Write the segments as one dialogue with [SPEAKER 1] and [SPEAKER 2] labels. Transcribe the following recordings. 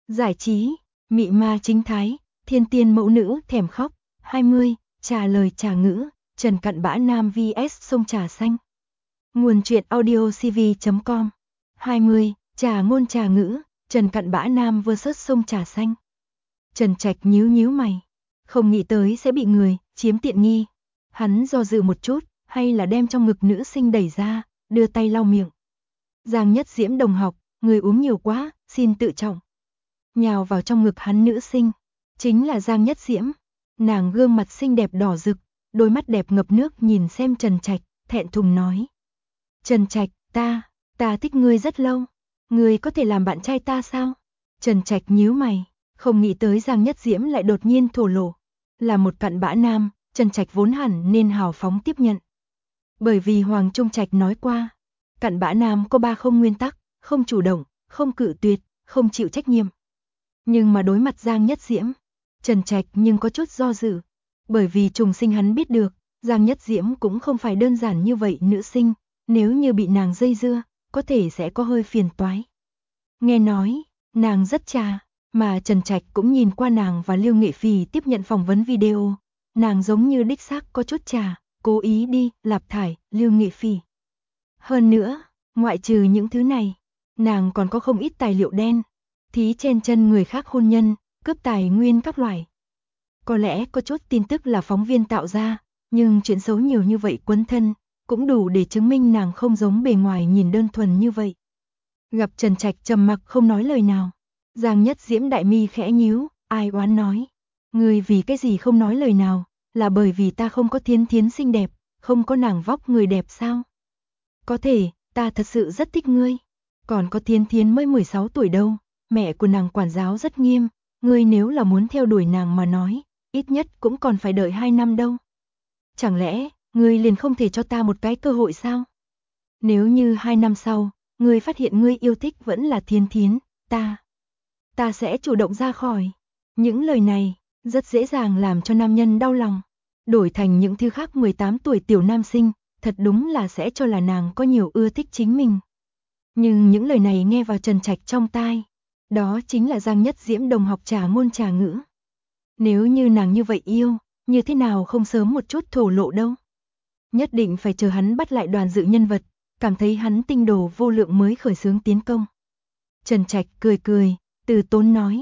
[SPEAKER 1] giải trí, mị ma chính thái, thiên tiên mẫu nữ thèm khóc, 20, trà lời trà ngữ, Trần Cặn Bã Nam vs sông Trà Xanh. Nguồn truyện audio cv.com. 20, trà ngôn trà ngữ, Trần Cặn Bã Nam vs sông Trà Xanh. Trần Trạch nhíu nhíu mày, không nghĩ tới sẽ bị người chiếm tiện nghi. Hắn do dự một chút, hay là đem trong ngực nữ sinh đẩy ra, đưa tay lau miệng. Giang Nhất Diễm đồng học, người uống nhiều quá, xin tự trọng. Nhào vào trong ngực hắn nữ sinh, chính là Giang Nhất Diễm. Nàng gương mặt xinh đẹp đỏ rực, đôi mắt đẹp ngập nước nhìn xem Trần Trạch, thẹn thùng nói. Trần Trạch, ta thích ngươi rất lâu. Ngươi có thể làm bạn trai ta sao? Trần Trạch nhíu mày, không nghĩ tới Giang Nhất Diễm lại đột nhiên thổ lộ. Là một cặn bã nam, Trần Trạch vốn hẳn nên hào phóng tiếp nhận. Bởi vì Hoàng Trung Trạch nói qua, cặn bã nam có 3 không nguyên tắc, không chủ động, không cự tuyệt, không chịu trách nhiệm. Nhưng mà đối mặt Giang Nhất Diễm, Trần Trạch nhưng có chút do dự. Bởi vì trùng sinh hắn biết được, Giang Nhất Diễm cũng không phải đơn giản như vậy nữ sinh, nếu như bị nàng dây dưa, có thể sẽ có hơi phiền toái. Nghe nói, nàng rất trà, mà Trần Trạch cũng nhìn qua nàng và Lưu Nghệ Phỉ tiếp nhận phỏng vấn video. Nàng giống như đích xác có chút trà, cố ý đi, lạp thải, Lưu Nghệ Phỉ. Hơn nữa, ngoại trừ những thứ này, nàng còn có không ít tài liệu đen, thí chen chân người khác hôn nhân, cướp tài nguyên các loại. Có lẽ có chút tin tức là phóng viên tạo ra, nhưng chuyện xấu nhiều như vậy quấn thân, cũng đủ để chứng minh nàng không giống bề ngoài nhìn đơn thuần như vậy. Gặp Trần Trạch trầm mặc không nói lời nào, Giang Nhất Diễm đại mi khẽ nhíu, ai oán nói. Người vì cái gì không nói lời nào, là bởi vì ta không có Thiến Thiến xinh đẹp, không có nàng vóc người đẹp sao? Có thể, ta thật sự rất thích ngươi. Còn có Thiến Thiến mới 16 tuổi đâu, mẹ của nàng quản giáo rất nghiêm, ngươi nếu là muốn theo đuổi nàng mà nói, ít nhất cũng còn phải đợi 2 năm đâu. Chẳng lẽ, ngươi liền không thể cho ta một cái cơ hội sao? Nếu như 2 năm sau, ngươi phát hiện ngươi yêu thích vẫn là Thiến Thiến, ta sẽ chủ động ra khỏi. Những lời này, rất dễ dàng làm cho nam nhân đau lòng. Đổi thành những thứ khác 18 tuổi tiểu nam sinh, thật đúng là sẽ cho là nàng có nhiều ưa thích chính mình. Nhưng những lời này nghe vào Trần Trạch trong tai, đó chính là Giang Nhất Diễm đồng học trà ngôn trà ngữ. Nếu như nàng như vậy yêu, như thế nào không sớm một chút thổ lộ đâu. Nhất định phải chờ hắn bắt lại Đoàn Dự nhân vật, cảm thấy hắn tinh đồ vô lượng mới khởi xướng tiến công. Trần Trạch cười cười, từ tốn nói,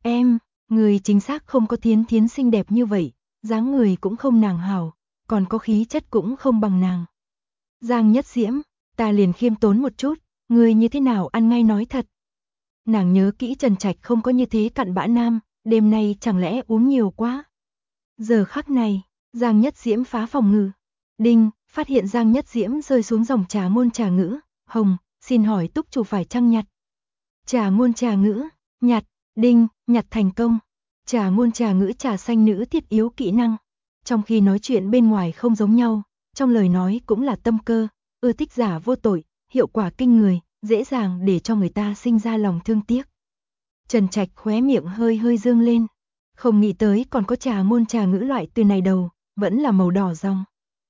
[SPEAKER 1] người chính xác không có Thiến Thiến xinh đẹp như vậy, dáng người cũng không nàng hảo, còn có khí chất cũng không bằng nàng. Giang Nhất Diễm, ta liền khiêm tốn một chút, người như thế nào ăn ngay nói thật. Nàng nhớ kỹ Trần Trạch không có như thế cặn bã nam, đêm nay chẳng lẽ uống nhiều quá. Giờ khắc này, Giang Nhất Diễm phá phòng ngự. Đinh, phát hiện Giang Nhất Diễm rơi xuống dòng trà ngôn trà ngữ. Hồng, xin hỏi túc chủ phải chăng nhặt? Trà ngôn trà ngữ, nhặt. Đinh, nhặt thành công. Trà ngôn trà ngữ trà xanh nữ thiết yếu kỹ năng. Trong khi nói chuyện bên ngoài không giống nhau, trong lời nói cũng là tâm cơ, ưa thích giả vô tội, hiệu quả kinh người, dễ dàng để cho người ta sinh ra lòng thương tiếc. Trần Trạch khóe miệng hơi hơi dương lên. Không nghĩ tới còn có trà ngôn trà ngữ loại từ này đầu, vẫn là màu đỏ dòng.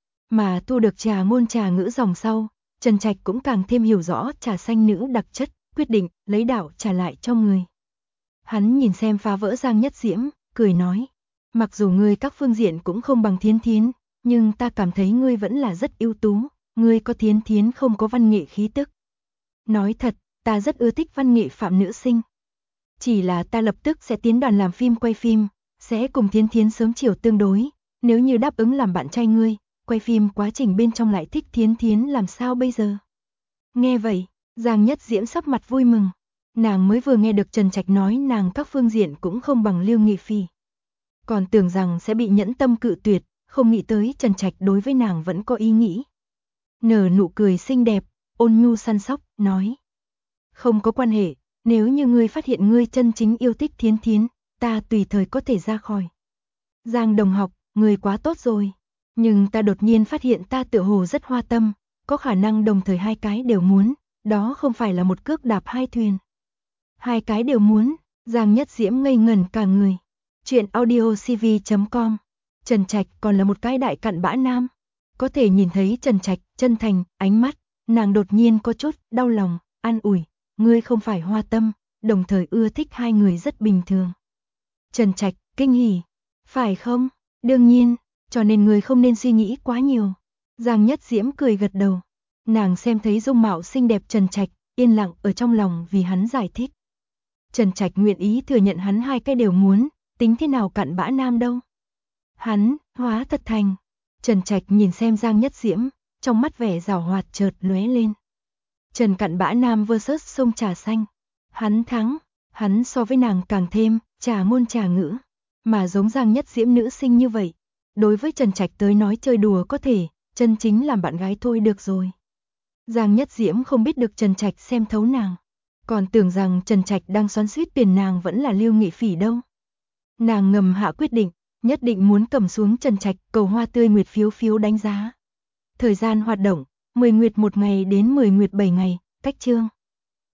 [SPEAKER 1] Mà thu được trà ngôn trà ngữ dòng sau, Trần Trạch cũng càng thêm hiểu rõ trà xanh nữ đặc chất, quyết định lấy đạo trả lại cho người. Hắn nhìn xem phá vỡ Giang Nhất Diễm, cười nói, mặc dù ngươi các phương diện cũng không bằng Thiến Thiến, nhưng ta cảm thấy ngươi vẫn là rất ưu tú, ngươi có Thiến Thiến không có văn nghệ khí tức. Nói thật, ta rất ưa thích văn nghệ phạm nữ sinh. Chỉ là ta lập tức sẽ tiến đoàn làm phim quay phim, sẽ cùng Thiến Thiến sớm chiều tương đối, nếu như đáp ứng làm bạn trai ngươi, quay phim quá trình bên trong lại thích Thiến Thiến làm sao bây giờ? Nghe vậy, Giang Nhất Diễm sắc mặt vui mừng. Nàng mới vừa nghe được Trần Trạch nói nàng các phương diện cũng không bằng Lưu Nghị Phi. Còn tưởng rằng sẽ bị nhẫn tâm cự tuyệt, không nghĩ tới Trần Trạch đối với nàng vẫn có ý nghĩ. Nở nụ cười xinh đẹp, ôn nhu săn sóc, nói. Không có quan hệ, nếu như ngươi phát hiện ngươi chân chính yêu thích Thiến Thiến, ta tùy thời có thể ra khỏi. Giang đồng học, ngươi quá tốt rồi. Nhưng ta đột nhiên phát hiện ta tựa hồ rất hoa tâm, có khả năng đồng thời hai cái đều muốn, đó không phải là một cước đạp hai thuyền. Hai cái đều muốn, Giang Nhất Diễm ngây ngẩn cả người. Chuyện audio cv.com. Trần Trạch còn là một cái đại cặn bã nam. Có thể nhìn thấy Trần Trạch chân thành, ánh mắt, nàng đột nhiên có chút đau lòng, an ủi, ngươi không phải hoa tâm, đồng thời ưa thích hai người rất bình thường. Trần Trạch, kinh hỉ, phải không? Đương nhiên, cho nên người không nên suy nghĩ quá nhiều. Giang Nhất Diễm cười gật đầu. Nàng xem thấy dung mạo xinh đẹp Trần Trạch, yên lặng ở trong lòng vì hắn giải thích. Trần Trạch nguyện ý thừa nhận hắn hai cái đều muốn, tính thế nào cặn bã nam đâu. Hắn, hóa thật thành. Trần Trạch nhìn xem Giang Nhất Diễm, trong mắt vẻ giảo hoạt chợt lóe lên. Trần cặn bã nam vs sông trà xanh. Hắn thắng, hắn so với nàng càng thêm, trà ngôn trà ngữ. Mà giống Giang Nhất Diễm nữ sinh như vậy. Đối với Trần Trạch tới nói chơi đùa có thể, chân chính làm bạn gái thôi được rồi. Giang Nhất Diễm không biết được Trần Trạch xem thấu nàng. Còn tưởng rằng Trần Trạch đang xoắn xuýt tiền nàng vẫn là Lưu Nghị Phỉ đâu. Nàng ngầm hạ quyết định, nhất định muốn cầm xuống Trần Trạch, cầu hoa tươi nguyệt phiếu đánh giá. Thời gian hoạt động, 10 nguyệt 1 ngày đến 10 nguyệt 7 ngày, cách chương.